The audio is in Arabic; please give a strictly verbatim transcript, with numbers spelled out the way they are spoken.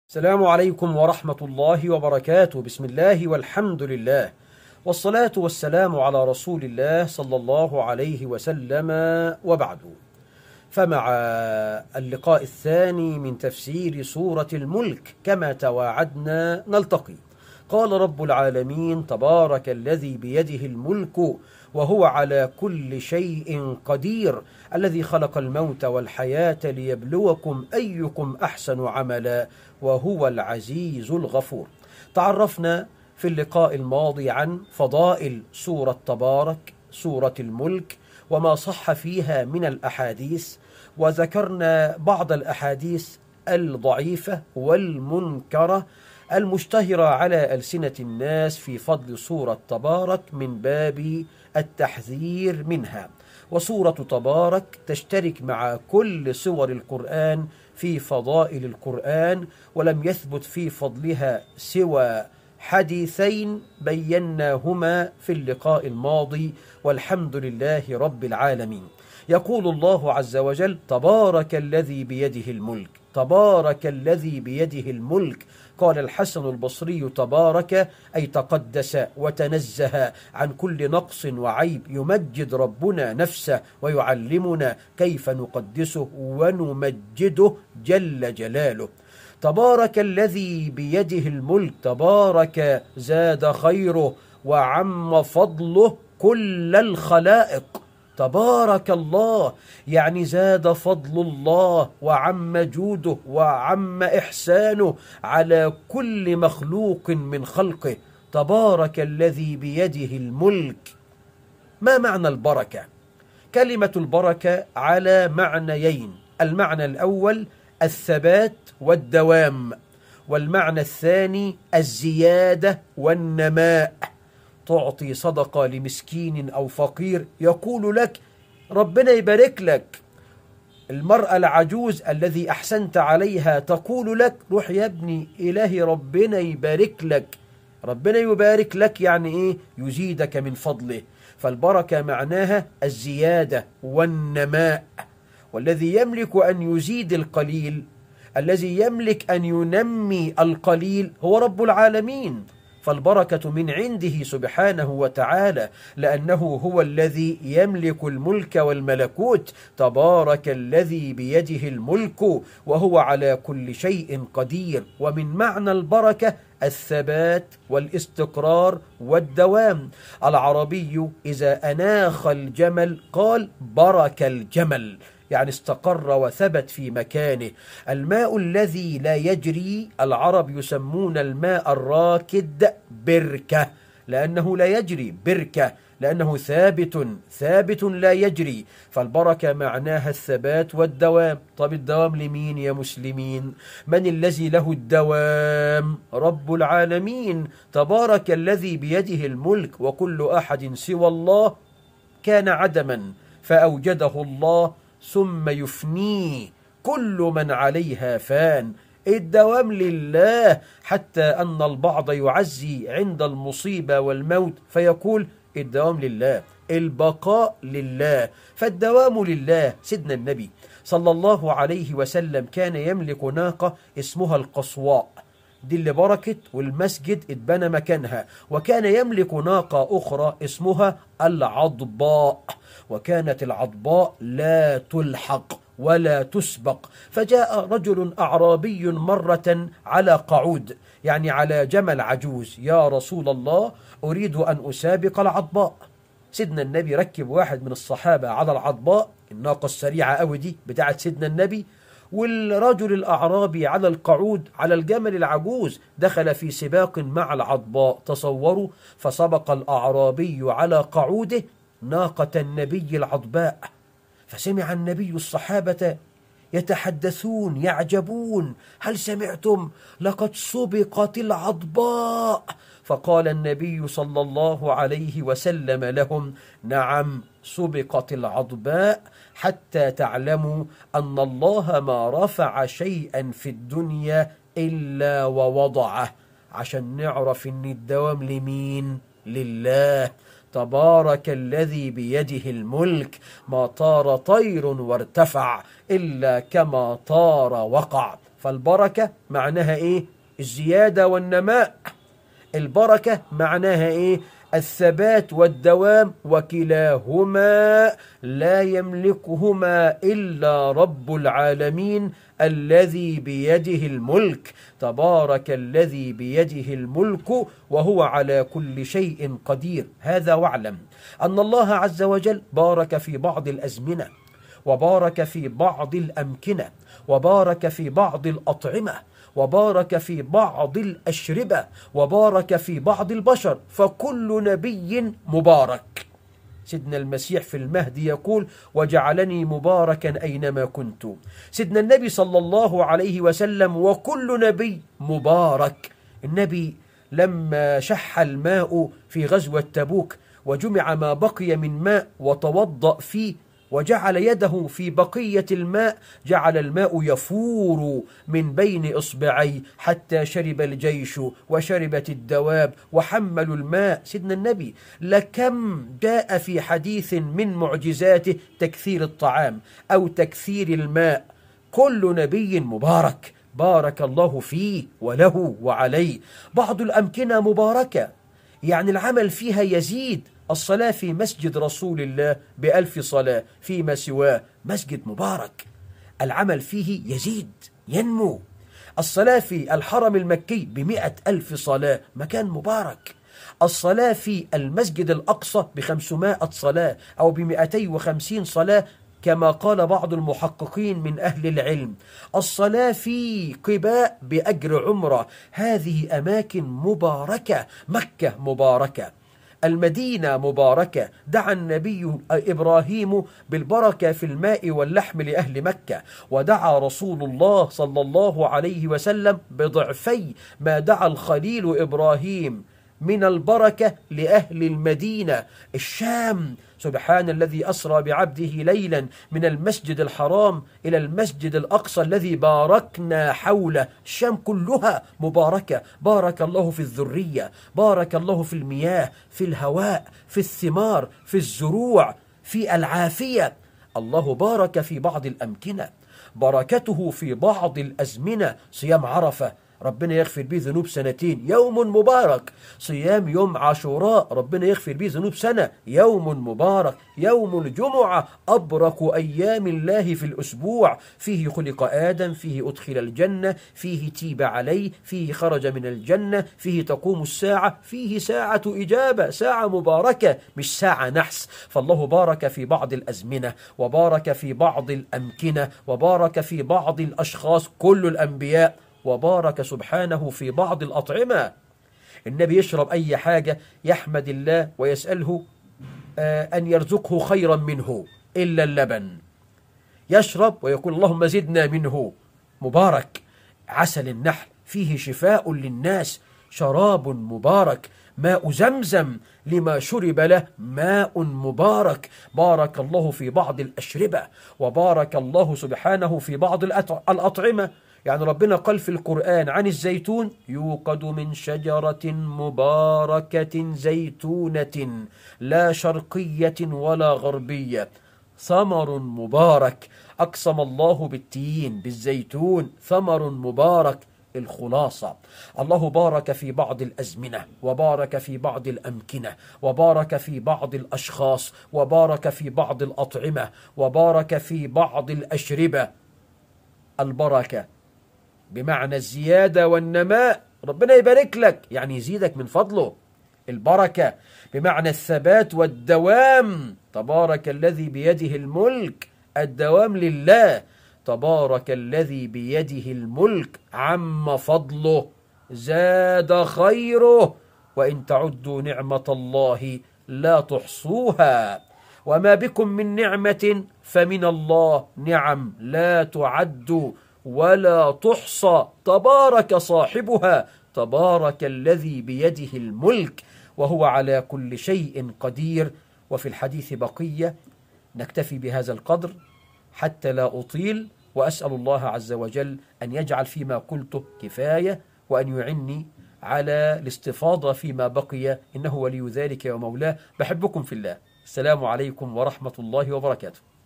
السلام عليكم ورحمة الله وبركاته. بسم الله والحمد لله، والصلاة والسلام على رسول الله صلى الله عليه وسلم، وبعد. فمع اللقاء الثاني من تفسير سورة الملك كما تواعدنا نلتقي. قال رب العالمين: تبارك الذي بيده الملك وهو على كل شيء قدير، الذي خلق الموت والحياة ليبلوكم أيكم أحسن عملا وهو العزيز الغفور. تعرفنا في اللقاء الماضي عن فضائل سورة تبارك، سورة الملك، وما صح فيها من الأحاديث، وذكرنا بعض الأحاديث الضعيفة والمنكرة المشتهرة على ألسنة الناس في فضل سورة تبارك من باب التحذير منها. وسورة تبارك تشترك مع كل سور القرآن في فضائل القرآن، ولم يثبت في فضلها سوى حديثين بيناهما في اللقاء الماضي، والحمد لله رب العالمين. يقول الله عز وجل: تبارك الذي بيده الملك. تبارك الذي بيده الملك. قال الحسن البصري: تبارك أي تقدس وتنزه عن كل نقص وعيب، يمجد ربنا نفسه ويعلمنا كيف نقدسه ونمجده جل جلاله. تبارك الذي بيده الملك. تبارك زاد خيره وعم فضله كل الخلائق. تبارك الله يعني زاد فضل الله وعم جوده وعم إحسانه على كل مخلوق من خلقه. تبارك الذي بيده الملك. ما معنى البركة؟ كلمة البركة على معنيين: المعنى الأول الثبات والدوام، والمعنى الثاني الزيادة والنماء. تعطي صدقة لمسكين أو فقير يقول لك ربنا يبارك لك. المرأة العجوز الذي أحسنت عليها تقول لك روح يا ابني إلهي ربنا يبارك لك. ربنا يبارك لك يعني إيه؟ يزيدك من فضله. فالبركة معناها الزيادة والنماء. والذي يملك أن يزيد القليل، الذي يملك أن ينمي القليل هو رب العالمين. فالبركة من عنده سبحانه وتعالى، لأنه هو الذي يملك الملك والملكوت. تبارك الذي بيده الملك وهو على كل شيء قدير. ومن معنى البركة الثبات والاستقرار والدوام. العربي إذا أناخ الجمل قال برك الجمل، يعني استقر وثبت في مكانه. الماء الذي لا يجري العرب يسمون الماء الراكد بركة، لأنه لا يجري. بركة لأنه ثابت ثابت لا يجري. فالبركة معناها الثبات والدوام. طب الدوام لمين يا مسلمين؟ من الذي له الدوام؟ رب العالمين. تبارك الذي بيده الملك، وكل أحد سوى الله كان عدما فأوجده الله ثم يفنيه. كل من عليها فان. الدوام لله، حتى أن البعض يعزي عند المصيبة والموت فيقول الدوام لله، البقاء لله. فالدوام لله. سيدنا النبي صلى الله عليه وسلم كان يملك ناقة اسمها القصواء، دي اللي بركت والمسجد اتبنى مكانها. وكان يملك ناقة أخرى اسمها العضباء، وكانت العضباء لا تلحق ولا تسبق. فجاء رجل أعرابي مرة على قعود، يعني على جمل عجوز: يا رسول الله أريد أن أسابق العضباء. سيدنا النبي ركب واحد من الصحابة على العضباء، الناقة السريعة أوي دي بتاعت سيدنا النبي، والرجل الأعرابي على القعود على الجمل العجوز دخل في سباق مع العضباء. تصوروا، فسبق الأعرابي على قعوده ناقة النبي العضباء. فسمع النبي الصحابة يتحدثون يعجبون: هل سمعتم؟ لقد سبقت العضباء. فقال النبي صلى الله عليه وسلم لهم: نعم سبقت العضباء، حتى تعلموا أن الله ما رفع شيئا في الدنيا إلا ووضعه. عشان نعرف أن الدوام لمين؟ لله. تبارك الذي بيده الملك. ما طار طير وارتفع إلا كما طار وقع. فالبركة معناها إيه؟ الزيادة والنماء. البركة معناها إيه؟ الثبات والدوام، وكلاهما لا يملكهما إلا رب العالمين الذي بيده الملك. تبارك الذي بيده الملك وهو على كل شيء قدير. هذا واعلم أن الله عز وجل بارك في بعض الأزمنة، وبارك في بعض الأمكنة، وبارك في بعض الأطعمة، وبارك في بعض الأشربة، وبارك في بعض البشر، فكل نبي مبارك. سيدنا المسيح في المهد يقول: وجعلني مباركا أينما كنت. سيدنا النبي صلى الله عليه وسلم وكل نبي مبارك. النبي لما شح الماء في غزوة تبوك وجمع ما بقي من ماء وتوضأ فيه وجعل يده في بقية الماء، جعل الماء يفور من بين إصبعي حتى شرب الجيش وشربت الدواب وحملوا الماء. سيدنا النبي لكم جاء في حديث من معجزاته تكثير الطعام أو تكثير الماء. كل نبي مبارك، بارك الله فيه وله وعليه. بعض الأمكنة مباركة، يعني العمل فيها يزيد. الصلاة في مسجد رسول الله بألف صلاة، فيما سواه مسجد مبارك، العمل فيه يزيد ينمو. الصلاة في الحرم المكي بمئة ألف صلاة، مكان مبارك. الصلاة في المسجد الأقصى بخمسمائة صلاة أو بمئتي وخمسين صلاة كما قال بعض المحققين من أهل العلم. الصلاة في قباء بأجر عمرة. هذه أماكن مباركة. مكة مباركة، المدينة مباركة. دعا النبي إبراهيم بالبركة في الماء واللحم لأهل مكة، ودعا رسول الله صلى الله عليه وسلم بضعفي ما دعا الخليل إبراهيم من البركة لأهل المدينة. الشام، سبحان الذي أسرى بعبده ليلا من المسجد الحرام إلى المسجد الأقصى الذي باركنا حوله. الشام كلها مباركة. بارك الله في الذرية، بارك الله في المياه، في الهواء، في الثمار، في الزروع، في العافية. الله بارك في بعض الأمكنة، بركته في بعض الأزمنة. صيام عرفة ربنا يغفر به ذنوب سنتين، يوم مبارك. صيام يوم عاشوراء ربنا يغفر به ذنوب سنة، يوم مبارك. يوم الجمعة أبرك أيام الله في الأسبوع، فيه خلق آدم، فيه أدخل الجنة، فيه تيب عليه، فيه خرج من الجنة، فيه تقوم الساعة، فيه ساعة إجابة، ساعة مباركة مش ساعة نحس. فالله بارك في بعض الأزمنة، وبارك في بعض الأمكنة، وبارك في بعض الأشخاص كل الأنبياء، وبارك سبحانه في بعض الأطعمة. النبي يشرب أي حاجة يحمد الله ويسأله أن يرزقه خيرا منه إلا اللبن. يشرب ويقول اللهم زدنا منه. مبارك. عسل النحل فيه شفاء للناس، شراب مبارك. ماء زمزم لما شرب له ماء مبارك. بارك الله في بعض الأشربة، وبارك الله سبحانه في بعض الأطعمة. يعني ربنا قال في القرآن عن الزيتون: يوقد من شجرة مباركة زيتونة لا شرقية ولا غربية ثمر مبارك. أقسم الله بالتين بالزيتون ثمر مبارك. الخلاصة: الله بارك في بعض الأزمنة، وبارك في بعض الأمكنة، وبارك في بعض الأشخاص، وبارك في بعض الأطعمة، وبارك في بعض الأشربة. البركة بمعنى الزيادة والنماء، ربنا يبارك لك يعني يزيدك من فضله. البركة بمعنى الثبات والدوام. تبارك الذي بيده الملك، الدوام لله. تبارك الذي بيده الملك، عم فضله، زاد خيره، وإن تعدوا نعمة الله لا تحصوها، وما بكم من نعمة فمن الله، نعم لا تعد ولا تحصى، تبارك صاحبها. تبارك الذي بيده الملك وهو على كل شيء قدير. وفي الحديث بقية، نكتفي بهذا القدر حتى لا أطيل، وأسأل الله عز وجل أن يجعل فيما قلته كفاية، وأن يعني على الاستفاضة فيما بقي، إنه ولي ذلك ومولاه. بحبكم في الله. السلام عليكم ورحمة الله وبركاته.